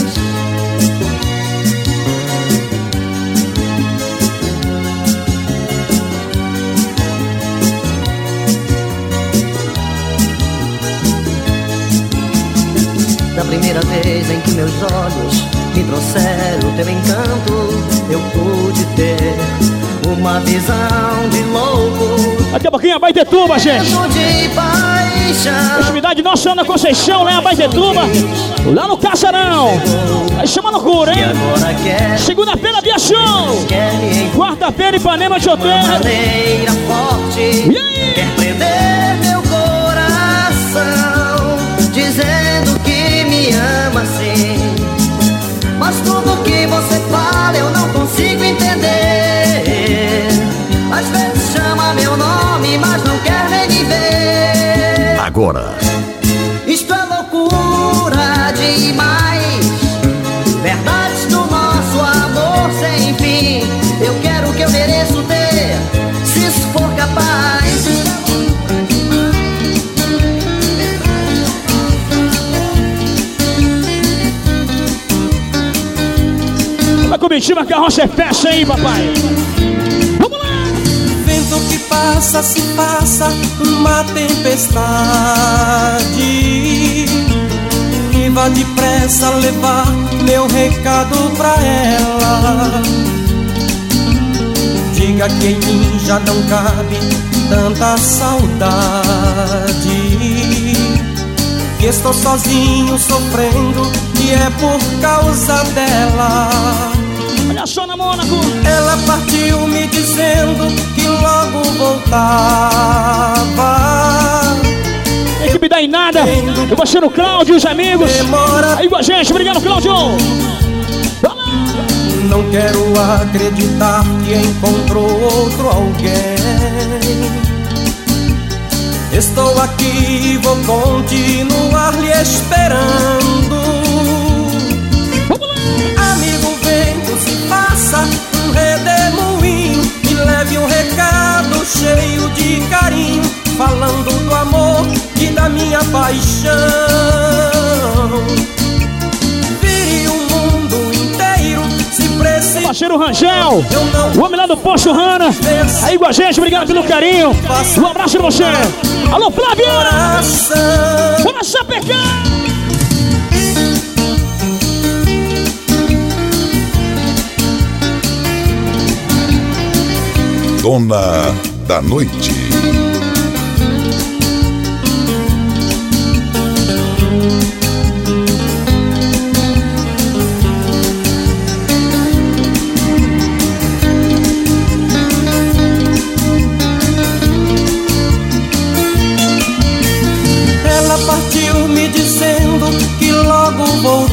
[SPEAKER 13] Da primeira vez em que meus olhos me trouxeram teu encanto, eu pude ter uma visão de louco.
[SPEAKER 2] Daqui a pouquinho a Baitetuba, gente. Intimidade nossa Ana Conceição, né? A Baitetuba, lá no Caçarão. Aí chama loucura, hein? Segunda-feira, Bia Show. Quarta-feira, Ipanema de Hotel. E aí?
[SPEAKER 13] Quer prender meu coração, dizendo que me ama sim. Mas tudo que você fala eu não consigo entender. Às vezes chama meu nome, mas não quer nem me ver.
[SPEAKER 11] Agora.
[SPEAKER 13] Isto é loucura demais, verdades do nosso amor sem fim. Eu quero o que eu mereço ter, se isso for capaz.
[SPEAKER 2] A comitiva Carroça é festa aí, papai. Vamos lá!
[SPEAKER 14] Vento que passa, se passa uma tempestade, e vá depressa levar meu recado pra ela. Diga que em mim já não cabe tanta saudade, que estou sozinho sofrendo e é por causa dela.
[SPEAKER 2] Olha só na Mônaco.
[SPEAKER 14] Ela partiu me dizendo que logo voltava.
[SPEAKER 2] Equipe da Inada, eu baixei no Cláudio e os amigos. Demora. Aí com a gente, obrigado, Cláudio.
[SPEAKER 14] Não quero acreditar que encontrou outro alguém. Estou aqui e vou continuar lhe esperando. Amigo, vento, se passa um redemoinho, me leve um recado cheio de carinho, falando do amor e da minha paixão. Vire o mundo inteiro, se precisar.
[SPEAKER 2] Parceiro Rangel, o homem lá do Posto Rana, aí com a gente, obrigado pelo carinho. Um abraço pra você. Alô, Flávio! Vamos sapecar!
[SPEAKER 5] Dona da Noite.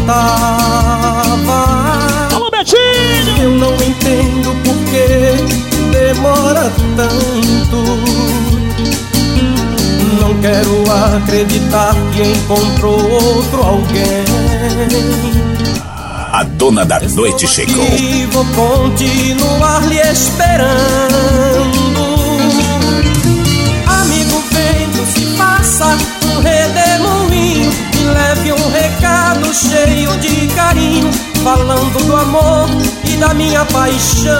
[SPEAKER 14] faltava.
[SPEAKER 2] Alô, Betinho!
[SPEAKER 14] Eu não entendo por que demora tanto. Não quero acreditar que encontrou outro alguém.
[SPEAKER 11] A dona da noite chegou.
[SPEAKER 14] E vou continuar lhe esperando. Amigo, vento, se faça um redemoinho e leve um recado cheio de carinho, falando do amor e da minha paixão.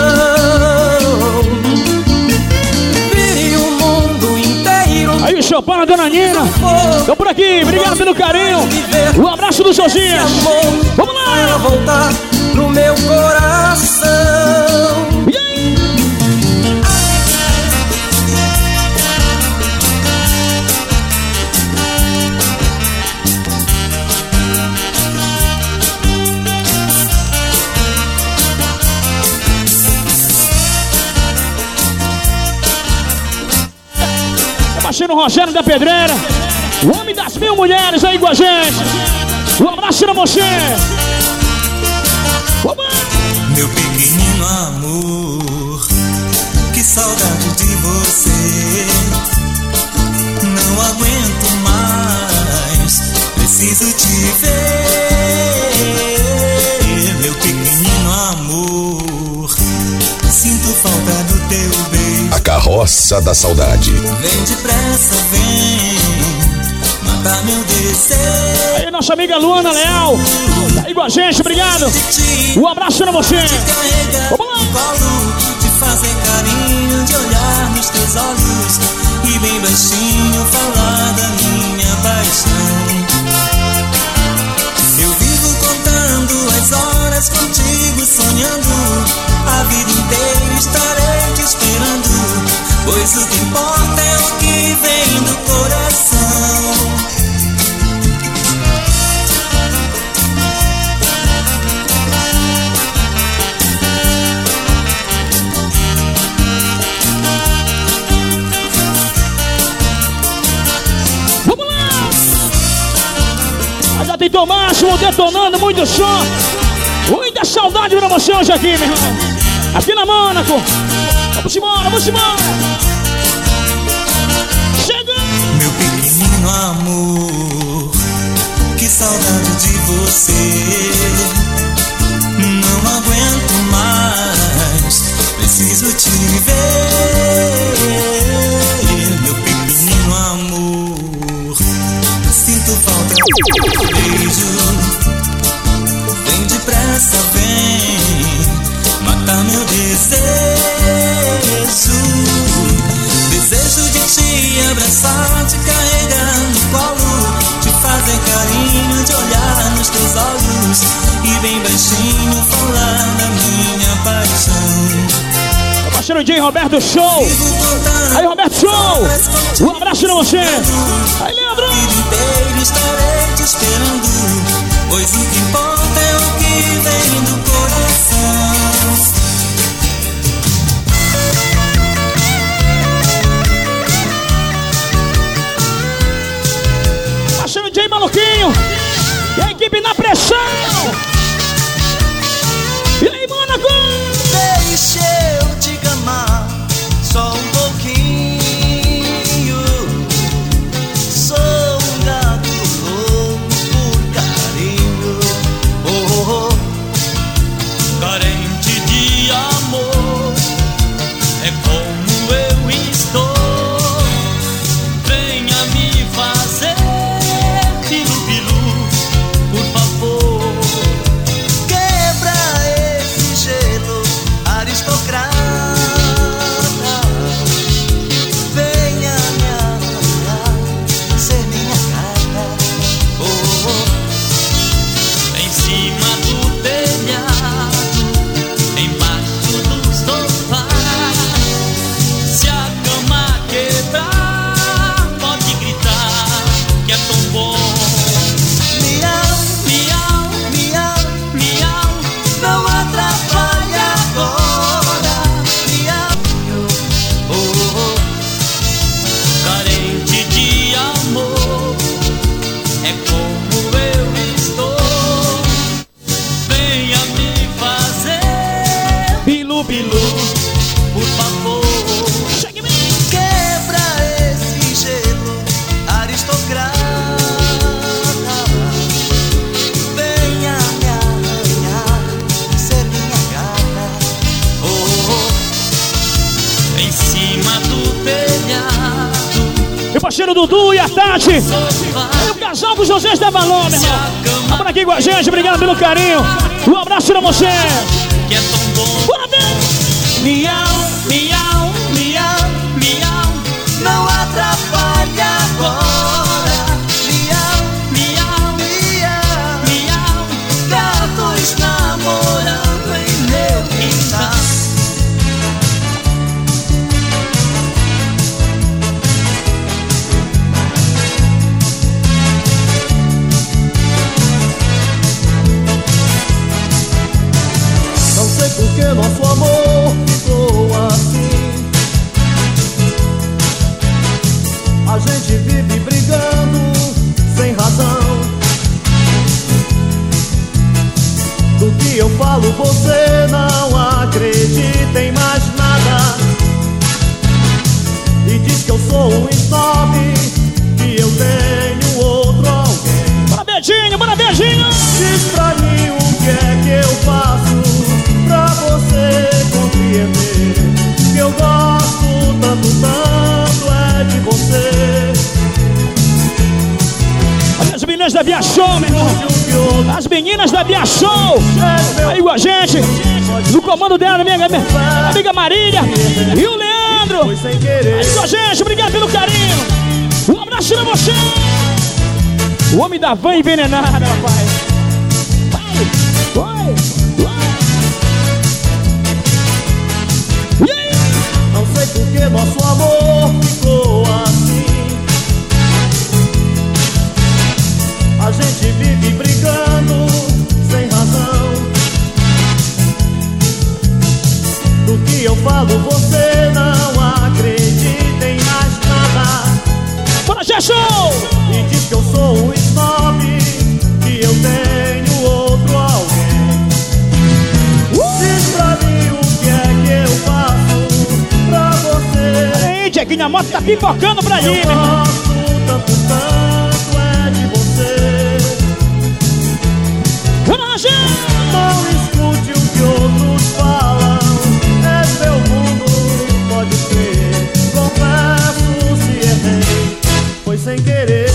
[SPEAKER 14] Vire o mundo inteiro.
[SPEAKER 2] Aí, Chopana, dona Nina. Tô por aqui, obrigado pelo carinho. Um abraço do Sozinhas. Vamos lá!
[SPEAKER 14] Para voltar pro meu coração.
[SPEAKER 2] E aí? Baixinho Rogério da Pedreira, o homem das mil mulheres aí com a gente. Um abraço na você.
[SPEAKER 15] Meu pequenino amor, que saudade de você. Não aguento mais, preciso te ver. Meu pequenino amor, sinto falta do teu beijo.
[SPEAKER 5] A carroça da saudade.
[SPEAKER 15] Vem depressa, vem matar meu desejo.
[SPEAKER 2] Aí, nossa amiga Luana Leal, tá aí com a gente, obrigado. Um abraço pra você. Vamos lá.
[SPEAKER 15] De fazer carinho, de olhar nos teus olhos e bem baixinho falar da minha paixão. Eu vivo contando as horas contigo, sonhando. A vida inteira estarei te esperando, pois o que importa é o que vem do coração.
[SPEAKER 2] Vamos lá! Já tem Tomássimo detonando muito som. Muita saudade pra você hoje aqui, meu irmão. Aqui na Mônaco. Vamos embora, vamos embora. Chega!
[SPEAKER 15] Meu pequenino amor, que saudade de você. Não aguento mais, preciso te ver. Meu pequenino amor, sinto falta do beijo. Vem depressa, vem matar meu desejo. Desejo de te abraçar, te carregar no colo, te fazer carinho, de olhar nos teus olhos e bem baixinho falar da minha paixão.
[SPEAKER 2] Baixando o J Roberto Show. Aí, Roberto Show. Um abraço pra você. Aí, Leandro.
[SPEAKER 15] A vida inteira estarei te esperando, pois o que importa é o que vem do coração.
[SPEAKER 2] Baixando o J Maluquinho. E a equipe na pressão. E aí, Mônaco.
[SPEAKER 4] Deixa eu te amar só um pouquinho. Sou um gato louco por carinho, oh, oh, oh. Carente de amor, é como eu estou. Venha me fazer pilu-pilu, por favor.
[SPEAKER 2] parceiro Dudu e a Tati. E o casal com José da Valor, meu irmão. Tá por aqui com a gente, obrigado pelo carinho. Um abraço pra você.
[SPEAKER 15] Que é tão bom.
[SPEAKER 2] Bora ver.
[SPEAKER 15] Miau, miau, miau, miau. Não atrapalhe agora. Miau, miau, miau, miau. Gatos namorando em meu quintal.
[SPEAKER 6] Não sei por que nosso amor ficou assim. A gente vive brigando sem razão. Do que eu falo você não acredita em mais nada. E diz que eu sou um snob, que eu tenho outro alguém.
[SPEAKER 2] Bora beijinho, bora beijinho.
[SPEAKER 6] Diz pra mim o que é que eu faço pra você compreender que eu gosto tanto, tanto é de você.
[SPEAKER 2] Olha as meninas da Bia Show, meu irmão. As meninas da Bia Show aí com a gente. No comando dela, minha, minha amiga Marília e o Leandro. Aí com a gente, obrigado pelo carinho. Um abraço pra você. O homem da van envenenada, rapaz. Vai, vai, vai. E aí?
[SPEAKER 6] Não sei por que nosso amor ficou assim. A gente vive brigando sem razão. Do que eu falo você não acredita em mais nada.
[SPEAKER 2] Bora, Gerson!
[SPEAKER 6] E diz que eu sou um snob, que eu tenho outro alguém. Diz pra mim o que é que eu faço pra você.
[SPEAKER 2] Ei, Dieguinho, a moto tá pipocando pra ali, meu irmão.
[SPEAKER 6] Gosto tanto, tanto é de você.
[SPEAKER 2] Vamos, gente!
[SPEAKER 6] Não escute o que outros falam. É meu mundo, pode crer. Confesso se errei, foi sem querer.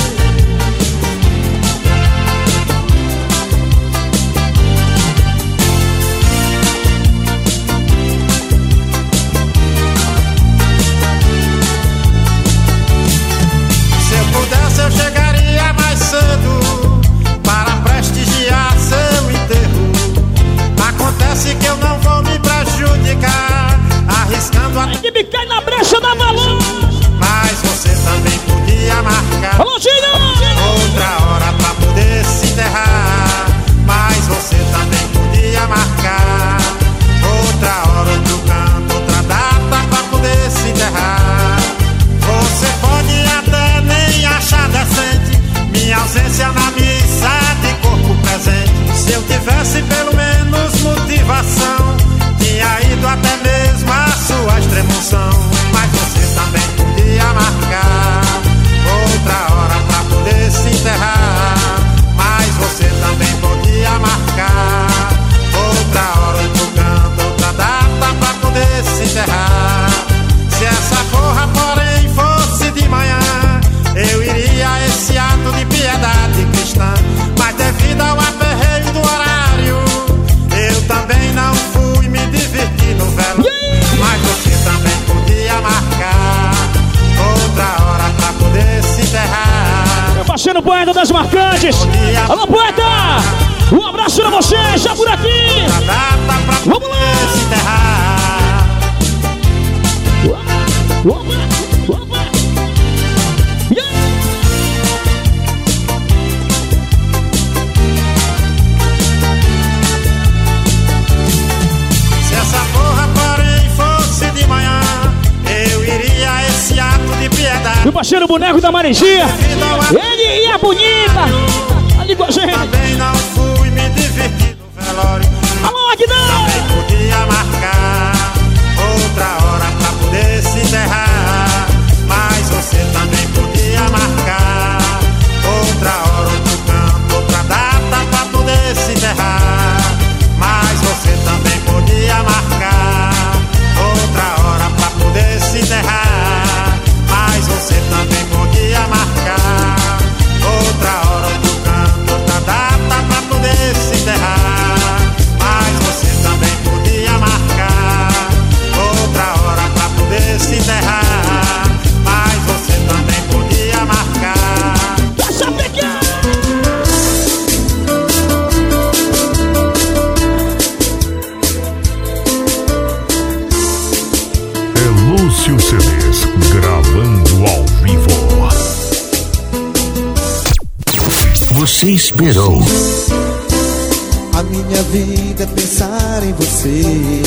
[SPEAKER 16] Se eu pudesse eu chegaria mais cedo para prestigiar seu enterro. Acontece que eu não vou me prejudicar arriscando a...
[SPEAKER 2] A equipe cai na brecha da Valor.
[SPEAKER 16] Mas você também podia marcar
[SPEAKER 2] Alô, Gino!
[SPEAKER 16] outra hora pra poder se enterrar. Mas você também podia marcar outra hora, outro canto, outra data pra poder se enterrar. Você pode até nem achar decente minha ausência na missa de corpo presente. Se eu tivesse pelo menos motivação, tinha ido até mesmo a sua extremoção. Mas você também podia marcar outra hora pra poder se enterrar. Mas você também podia marcar outra hora, outro canto, outra data pra poder se enterrar. Se essa porra, porém, fosse de manhã, eu iria a esse ato de piedade cristã. Mas devido ao aperreio do horário, eu também não fui me divertir no velo. Mas você também podia marcar outra hora pra poder se enterrar.
[SPEAKER 2] Meu parceiro poeta das marcantes. Alô, poeta! Um abraço pra você, já por aqui. Vamos lá!
[SPEAKER 16] Se enterrar.
[SPEAKER 2] Opa, opa. Yeah.
[SPEAKER 16] Se essa porra, porém, fosse de manhã, eu iria a esse ato de piedade.
[SPEAKER 2] Meu parceiro boneco da Maresia, ele e a bonita, ali com a gente.
[SPEAKER 16] Também não fui me divertir no velório.
[SPEAKER 2] Alô, Aguinaldo!
[SPEAKER 16] Também podia marcar outra hora pra poder se enterrar. Mas você também podia marcar outra hora, outro canto, outra data pra poder se enterrar. Mas você também podia marcar outra hora pra poder se enterrar. Mas você também
[SPEAKER 11] você esperou.
[SPEAKER 17] A minha vida é pensar em você.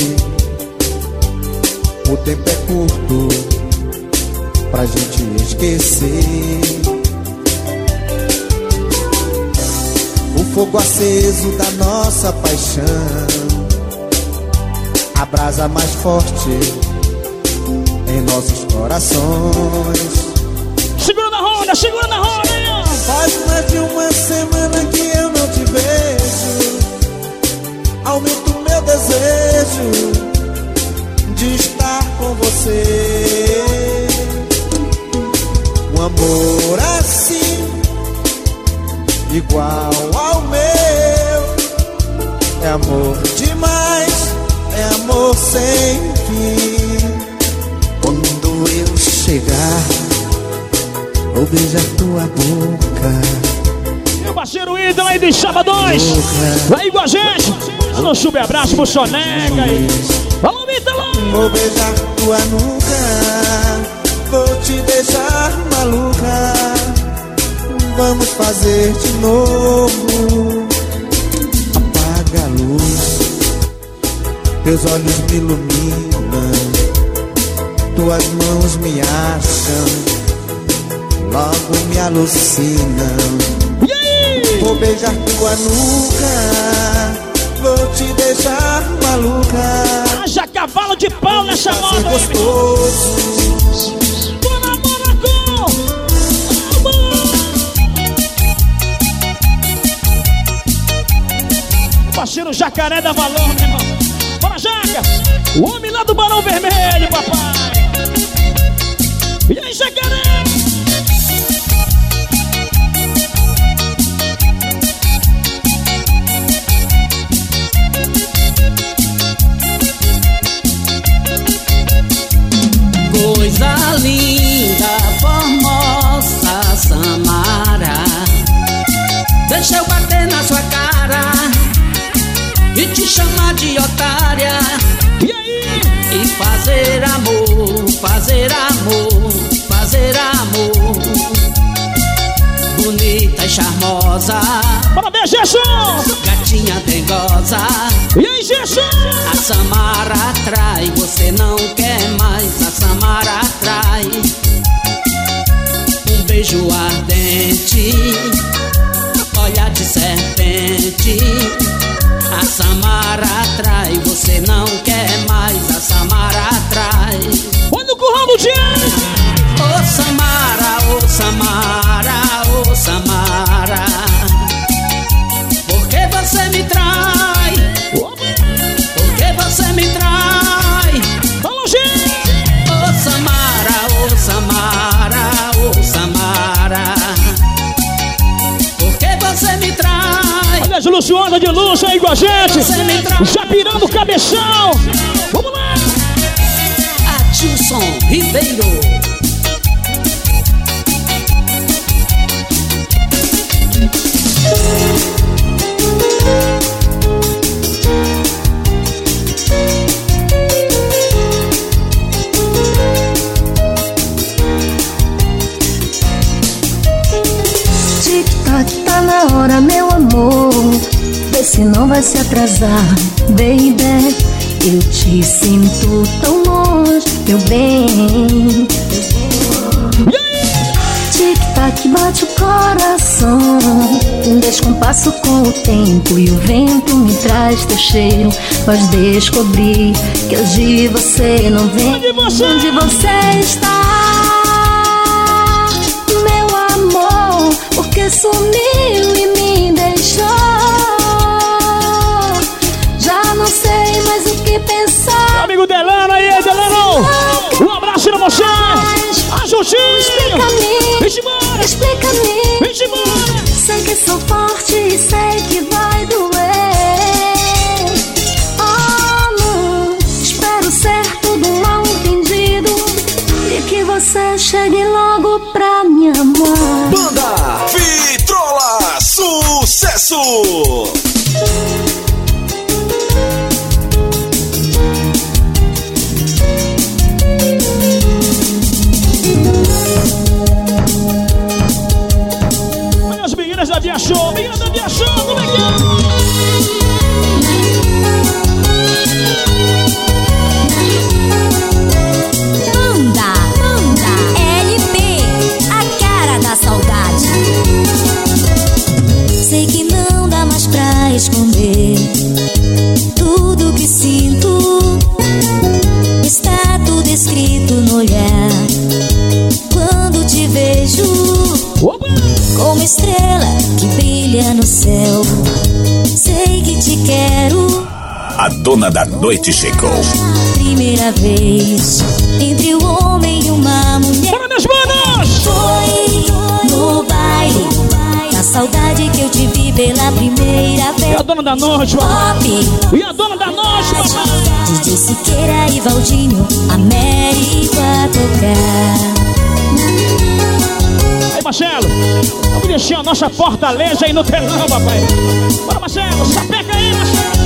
[SPEAKER 17] O tempo é curto pra gente esquecer. O fogo aceso da nossa paixão, a brasa mais forte em nossos corações.
[SPEAKER 2] Segura na roda, segura na roda.
[SPEAKER 17] Faz mais de uma semana que eu não te vejo. Aumento meu desejo de estar com você. Um amor assim, igual ao meu, é amor demais, é amor sem fim. Quando eu chegar, vou beijar tua boca.
[SPEAKER 2] Meu parceiro Ida aí de Sabadões, vai com a gente. Alô, sube abraço pro Sonega aí. Vamos, Ítalo!
[SPEAKER 17] Vou beijar tua nuca, vou te deixar maluca. Vamos fazer de novo. Apaga a luz, teus olhos me iluminam, tuas mãos me acham, logo me alucinam. Vou beijar tua nuca, vou te deixar maluca.
[SPEAKER 2] Haja cavalo de pau nessa moda.
[SPEAKER 17] Gostoso.
[SPEAKER 2] Bora, bora, com! Parceiro Jacaré da Valor, meu irmão. Bora, Jaca! O homem lá do Barão Vermelho, papai. E aí, Jacaré?
[SPEAKER 12] Coisa linda, formosa, Samara, deixa eu bater na sua cara e te chamar de otária.
[SPEAKER 2] E aí?
[SPEAKER 12] E fazer amor, fazer amor, fazer amor. Bonita e charmosa,
[SPEAKER 2] parabéns, Gerson!
[SPEAKER 12] Gatinha dengosa.
[SPEAKER 2] E aí, Gerson?
[SPEAKER 12] A Samara atrai, você não quer mais. A Samara atrai. Um beijo ardente, olhar de serpente. A Samara atrai, você não quer mais. A Samara atrai.
[SPEAKER 2] Olha o curral do dia!
[SPEAKER 12] Ô Samara, ô Samara, ô Samara, por que você me trai? Por que você me trai?
[SPEAKER 2] Vamos, gente!
[SPEAKER 12] Ô Samara, ô Samara, ô Samara, por que você me trai?
[SPEAKER 2] Olha as Luciana de Lúcia aí com a gente! Já pirando o cabeção! Vamos lá!
[SPEAKER 12] Adilson Ribeiro.
[SPEAKER 7] Tic-tac, tá na hora, meu amor. Vê se não vai se atrasar, baby. Eu te sinto tão longe, meu bem. Tic-tac, bate o coração. Um descompasso com o tempo e o vento me traz teu cheiro. Mas descobri que hoje você não vem.
[SPEAKER 2] Onde você,
[SPEAKER 7] Onde você está, meu amor? Porque sumiu e me deixou. Já não sei mais o que pensar.
[SPEAKER 2] Meu amigo Delano aí, Delano! Um abraço pra você! A Jutinho!
[SPEAKER 7] Explica-me,
[SPEAKER 2] vem embora!
[SPEAKER 7] explica-me.
[SPEAKER 2] Vem embora!
[SPEAKER 7] Sei que sou forte e sei que vai doer. Oh, não, espero ser tudo mal entendido e que você chegue logo pra me amar.
[SPEAKER 11] Banda Vitrola, sucesso!
[SPEAKER 2] parceiras da Bia Show. Menina da Bia Show, como é que é?
[SPEAKER 7] Manda, manda, L P, a cara da saudade. Sei que não dá mais pra esconder tudo que sinto. Está tudo escrito no olhar. Quando te vejo, como estrela que brilha no céu, sei que te quero.
[SPEAKER 18] A dona da noite chegou.
[SPEAKER 7] Primeira vez entre o homem e uma mulher.
[SPEAKER 2] Bora, meus manos!
[SPEAKER 7] Foi no baile, na saudade que eu te vi pela primeira vez.
[SPEAKER 2] E a dona da noite,
[SPEAKER 7] Pop.
[SPEAKER 2] E a dona da noite,
[SPEAKER 7] D J Siqueira e Valdinho, Américo a tocar.
[SPEAKER 2] Aí, Marcelo, vamos deixar a nossa fortaleza aí no telão, papai. Bora, Marcelo, sapeca aí, Marcelo.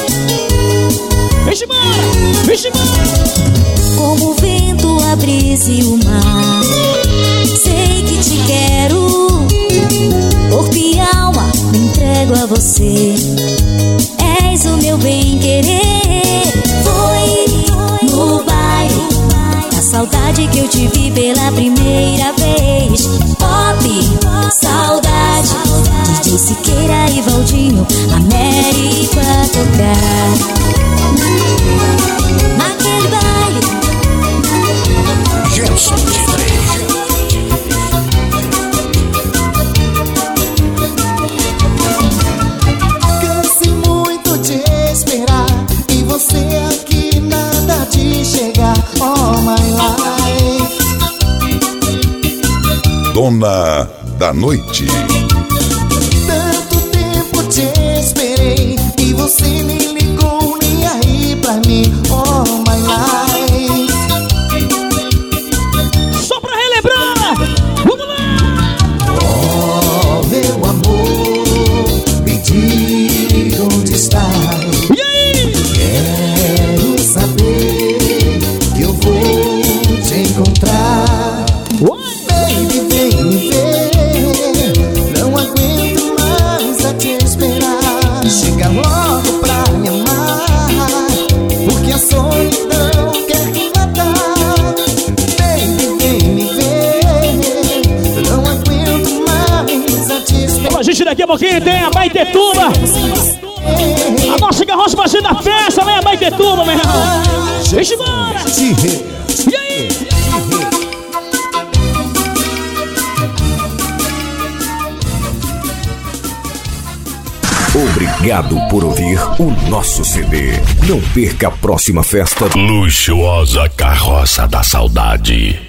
[SPEAKER 2] Vixe, embora, vixe, embora.
[SPEAKER 7] Como o vento, a brisa e o mar, sei que te quero. Corpo e alma, me entrego a você. És o meu bem-querer. Foi no baile, na saudade que eu te vi pela primeira vez. Pop, saudade, D J Siqueira e Valdinho, Américo a tocar. Naquele baile,
[SPEAKER 18] Gerson
[SPEAKER 17] Cansei muito de esperar e você aqui nada de chegar. Oh my life.
[SPEAKER 5] Dona da noite.
[SPEAKER 17] Tanto tempo te esperei e você nem ligou nem aí pra mim. Oh my life.
[SPEAKER 2] Só pra relembrar, vamos lá!
[SPEAKER 17] Oh meu amor, me diga onde está.
[SPEAKER 2] E aí?
[SPEAKER 17] Quero saber que eu vou te encontrar. Baby, vem me ver, não aguento mais a te esperar. Chega logo pra me amar, porque a solidão quer me matar. Baby, vem me ver, não aguento mais a te esperar.
[SPEAKER 2] A gente daqui a pouquinho tem a Baitetuba. A nossa carroça vai ser da festa, né? A Baitetuba, meu irmão. Deixa embora! E aí?
[SPEAKER 18] Obrigado por ouvir o nosso C D. Não perca a próxima festa.
[SPEAKER 1] Luxuosa Carroça da Saudade.